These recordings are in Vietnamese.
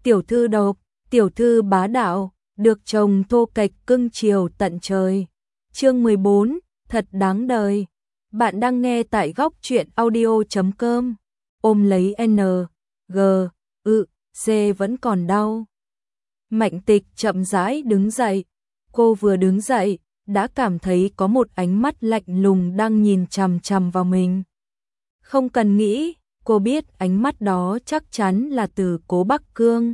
tiểu thư độc, tiểu thư bá đạo, được chồng thô kệch cưng chiều tận trời. Chương 14, thật đáng đời. Bạn đang nghe tại góc truyện audio.com. Ôm lấy N, G, C vẫn còn đau. Mạnh Tịch chậm rãi đứng dậy. Cô vừa đứng dậy, đã cảm thấy có một ánh mắt lạnh lùng đang nhìn chằm chằm vào mình. Không cần nghĩ, cô biết ánh mắt đó chắc chắn là từ Cố Bắc Cương.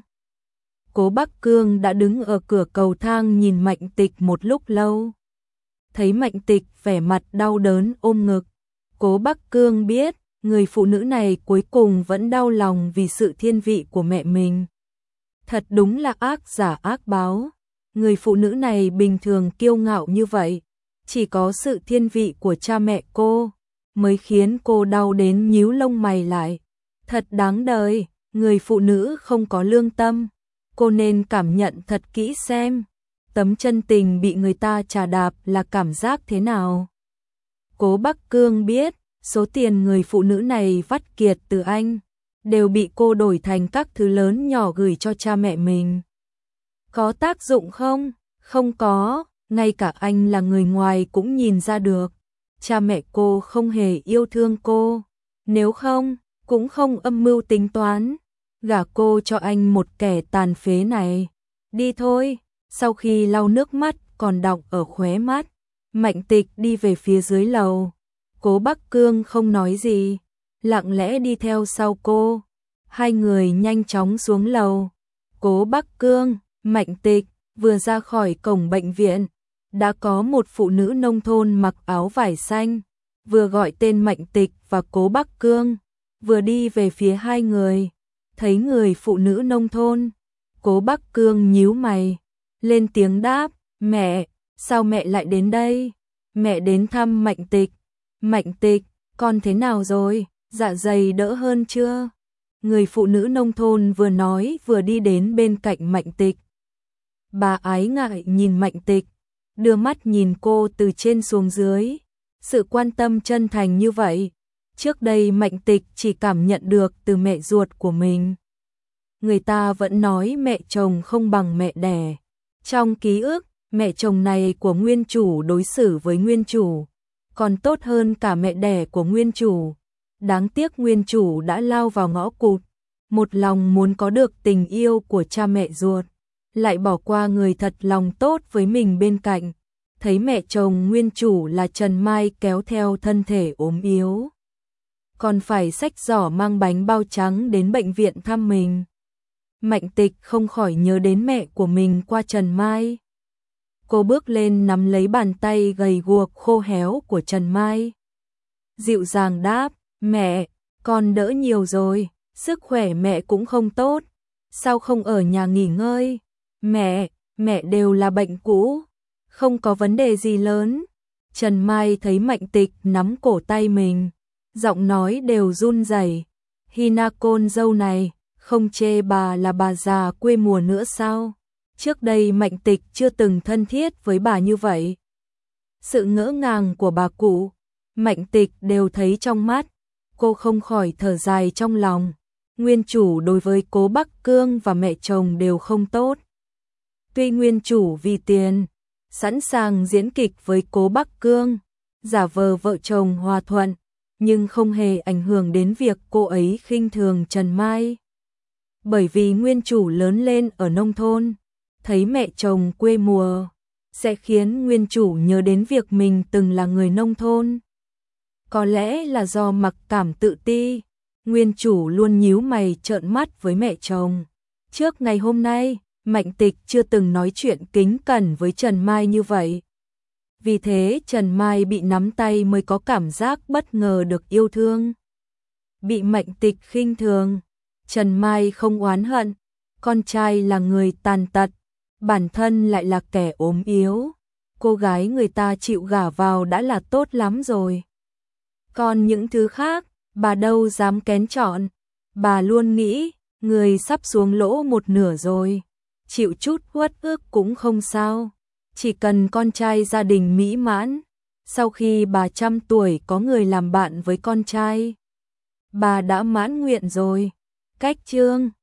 Cố Bắc Cương đã đứng ở cửa cầu thang nhìn Mạnh Tịch một lúc lâu. Thấy Mạnh Tịch vẻ mặt đau đớn ôm ngực, Cố Bắc Cương biết người phụ nữ này cuối cùng vẫn đau lòng vì sự thiên vị của mẹ mình. Thật đúng là ác giả ác báo. Người phụ nữ này bình thường kiêu ngạo như vậy, chỉ có sự thiên vị của cha mẹ cô mới khiến cô đau đến nhíu lông mày lại. Thật đáng đời, người phụ nữ không có lương tâm. Cô nên cảm nhận thật kỹ xem, tấm chân tình bị người ta chà đạp là cảm giác thế nào. Cố Bắc Cương biết, số tiền người phụ nữ này vắt kiệt từ anh, đều bị cô đổi thành các thứ lớn nhỏ gửi cho cha mẹ mình. Có tác dụng không? Không có, ngay cả anh là người ngoài cũng nhìn ra được. Cha mẹ cô không hề yêu thương cô, nếu không, cũng không âm mưu tính toán gả cô cho anh một kẻ tàn phế này. Đi thôi. Sau khi lau nước mắt còn đọng ở khóe mắt, Mạnh Tịch đi về phía dưới lầu. Cố Bắc Cương không nói gì, lặng lẽ đi theo sau cô. Hai người nhanh chóng xuống lầu. Cố Bắc Cương, Mạnh Tịch vừa ra khỏi cổng bệnh viện, đã có một phụ nữ nông thôn mặc áo vải xanh, vừa gọi tên Mạnh Tịch và Cố Bắc Cương, vừa đi về phía hai người. Thấy người phụ nữ nông thôn, Cố Bắc Cương nhíu mày, lên tiếng đáp, mẹ, sao mẹ lại đến đây? Mẹ đến thăm Mạnh Tịch. Mạnh Tịch, con thế nào rồi? Dạ dày đỡ hơn chưa? Người phụ nữ nông thôn vừa nói vừa đi đến bên cạnh Mạnh Tịch. Bà ái ngại nhìn Mạnh Tịch, đưa mắt nhìn cô từ trên xuống dưới. Sự quan tâm chân thành như vậy, trước đây Mạnh Tịch chỉ cảm nhận được từ mẹ ruột của mình. Người ta vẫn nói mẹ chồng không bằng mẹ đẻ. Trong ký ức, mẹ chồng này của nguyên chủ đối xử với nguyên chủ còn tốt hơn cả mẹ đẻ của nguyên chủ. Đáng tiếc nguyên chủ đã lao vào ngõ cụt, một lòng muốn có được tình yêu của cha mẹ ruột, lại bỏ qua người thật lòng tốt với mình bên cạnh. Thấy mẹ chồng nguyên chủ là Trần Mai kéo theo thân thể ốm yếu, còn phải xách giỏ mang bánh bao trắng đến bệnh viện thăm mình. Mạnh Tịch không khỏi nhớ đến mẹ của mình qua Trần Mai. Cô bước lên nắm lấy bàn tay gầy guộc khô héo của Trần Mai, dịu dàng đáp, mẹ, con đỡ nhiều rồi, sức khỏe mẹ cũng không tốt, sao không ở nhà nghỉ ngơi? Mẹ đều là bệnh cũ, không có vấn đề gì lớn. Trần Mai thấy Mạnh Tịch nắm cổ tay mình, giọng nói đều run rẩy. Hina con dâu này, không chê bà là bà già quê mùa nữa sao? Trước đây Mạnh Tịch chưa từng thân thiết với bà như vậy. Sự ngỡ ngàng của bà cụ, Mạnh Tịch đều thấy trong mắt. Cô không khỏi thở dài trong lòng. Nguyên chủ đối với Cố Bắc Cương và mẹ chồng đều không tốt. Tuy nguyên chủ vì tiền, sẵn sàng diễn kịch với Cố Bắc Cương, giả vờ vợ chồng hòa thuận, nhưng không hề ảnh hưởng đến việc cô ấy khinh thường Trần Mai. Bởi vì nguyên chủ lớn lên ở nông thôn, thấy mẹ chồng quê mùa, sẽ khiến nguyên chủ nhớ đến việc mình từng là người nông thôn. Có lẽ là do mặc cảm tự ti, nguyên chủ luôn nhíu mày trợn mắt với mẹ chồng. Trước ngày hôm nay, Mạnh Tịch chưa từng nói chuyện kính cẩn với Trần Mai như vậy. Vì thế Trần Mai bị nắm tay mới có cảm giác bất ngờ được yêu thương. Bị Mạnh Tịch khinh thường, Trần Mai không oán hận, con trai là người tàn tật, bản thân lại là kẻ ốm yếu. Cô gái người ta chịu gả vào đã là tốt lắm rồi. Còn những thứ khác, bà đâu dám kén chọn. Bà luôn nghĩ, người sắp xuống lỗ một nửa rồi, chịu chút uất ức cũng không sao. Chỉ cần con trai gia đình mỹ mãn, sau khi bà trăm tuổi có người làm bạn với con trai, bà đã mãn nguyện rồi. Cách chương